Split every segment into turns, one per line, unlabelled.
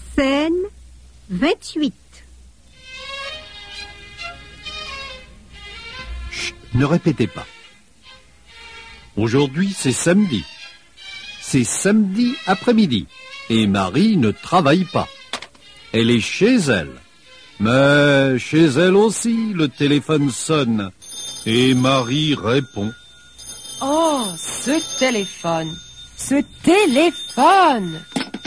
Scène 28.
Chut, ne répétez pas. Aujourd'hui, c'est samedi. C'est samedi après-midi. Et Marie ne travaille pas. Elle est chez elle. Mais chez elle aussi, le téléphone sonne. Et Marie répond.
Oh, ce téléphone! Ce téléphone!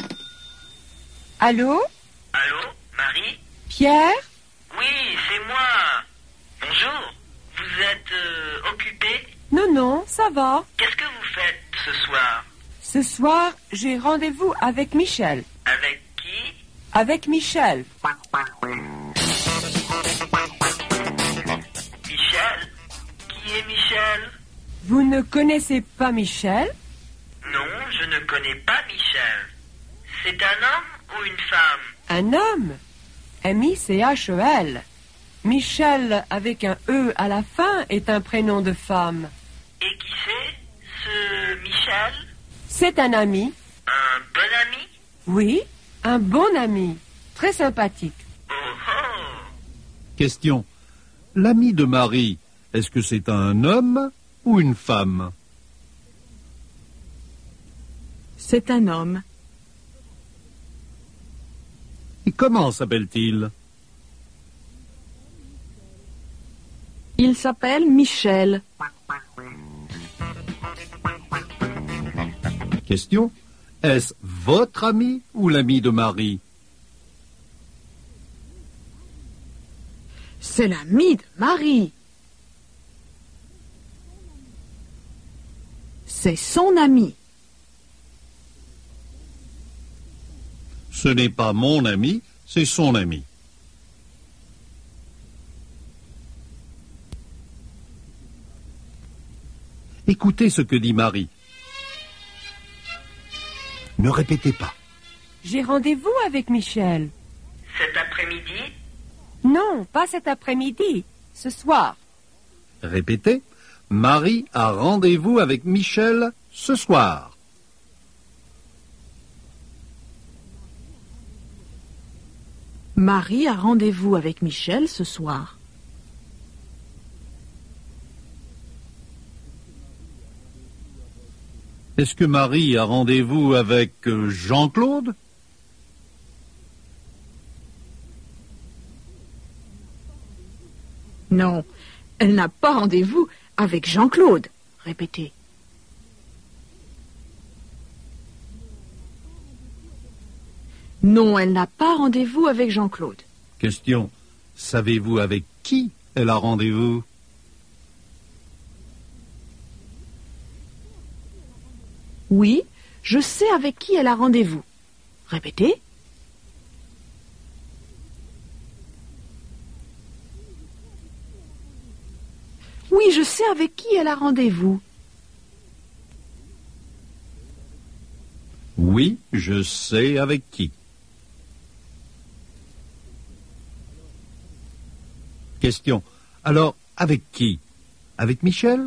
Allô?
Allô, Marie?
Pierre?
Oui, c'est moi. Bonjour. Vous êtes occupée?
Non, non, ça va.
Qu'est-ce que vous faites ce soir?
Ce soir, j'ai rendez-vous avec Michel.
Avec qui?
Avec Michel.
Michel? Qui est Michel?
Vous ne connaissez pas Michel?
Non, je ne connais pas Michel. C'est un homme ou une femme?
Un homme. M-I-C-H-E-L. Michel avec un E à la fin est un prénom de femme.
Et qui c'est, ce Michel?
C'est un ami.
Un bon ami?
Oui, un bon ami. Très sympathique.
Oh oh!
Question. L'ami de Marie, est-ce que c'est un homme ou une femme?
C'est un homme.
Et comment s'appelle-t-il?
Il s'appelle Michel.
Question. Est-ce votre ami ou l'ami de Marie?
C'est l'ami de Marie. C'est son ami.
Ce n'est pas mon ami, c'est son ami. Écoutez ce que dit Marie. Ne répétez pas.
J'ai rendez-vous avec Michel.
Cet après-midi?
Non, pas cet après-midi. Ce soir.
Répétez. Marie a rendez-vous avec Michel ce soir.
Marie a rendez-vous avec Michel ce soir.
Est-ce que Marie a rendez-vous avec Jean-Claude?
Non, elle n'a pas rendez-vous avec Jean-Claude. Répétez. Non, elle n'a pas rendez-vous avec Jean-Claude.
Question. Savez-vous avec qui elle a rendez-vous?
Oui, je sais avec qui elle a rendez-vous. Répétez. Oui, je sais avec qui elle a rendez-vous.
Oui, je sais avec qui. Question. Alors, avec qui? Avec Michel?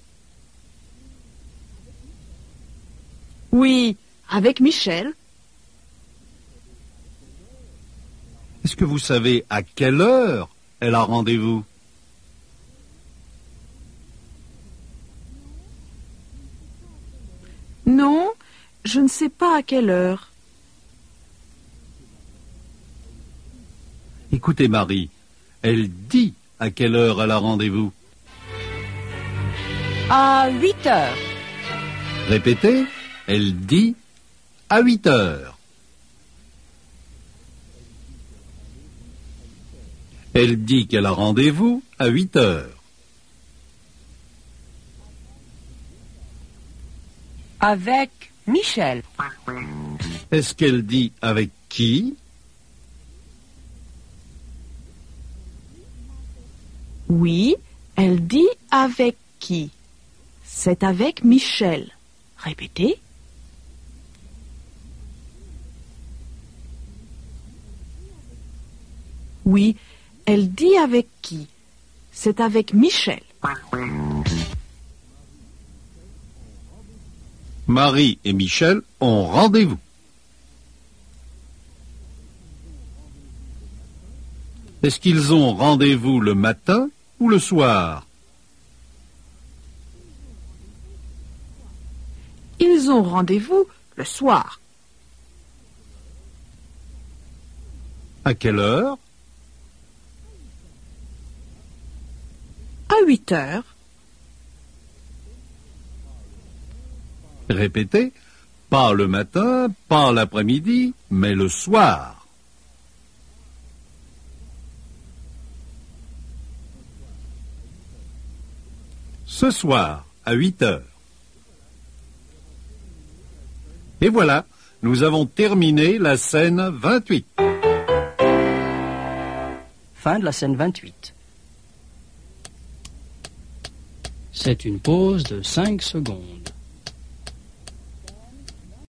Oui, avec Michel.
Est-ce que vous savez à quelle heure elle a rendez-vous?
Non, je ne sais pas à quelle heure.
Écoutez Marie, elle dit à quelle heure elle a rendez-vous.
À 8 heures.
Répétez, elle dit à 8 heures. Elle dit qu'elle a rendez-vous à 8 heures.
Avec Michel.
Est-ce qu'elle dit avec qui?
Oui, elle dit avec qui? C'est avec Michel. Répétez. Oui, elle dit avec qui? C'est avec Michel.
Marie et Michel ont rendez-vous. Est-ce qu'ils ont rendez-vous le matin ou le soir?
Ils ont rendez-vous le soir.
À quelle heure?
À 8 heures.
Répétez, pas le matin, pas l'après-midi, mais le soir. Ce soir, à 8 heures. Et voilà, nous avons terminé la scène 28.
Fin de la scène 28.
C'est une pause de 5 secondes.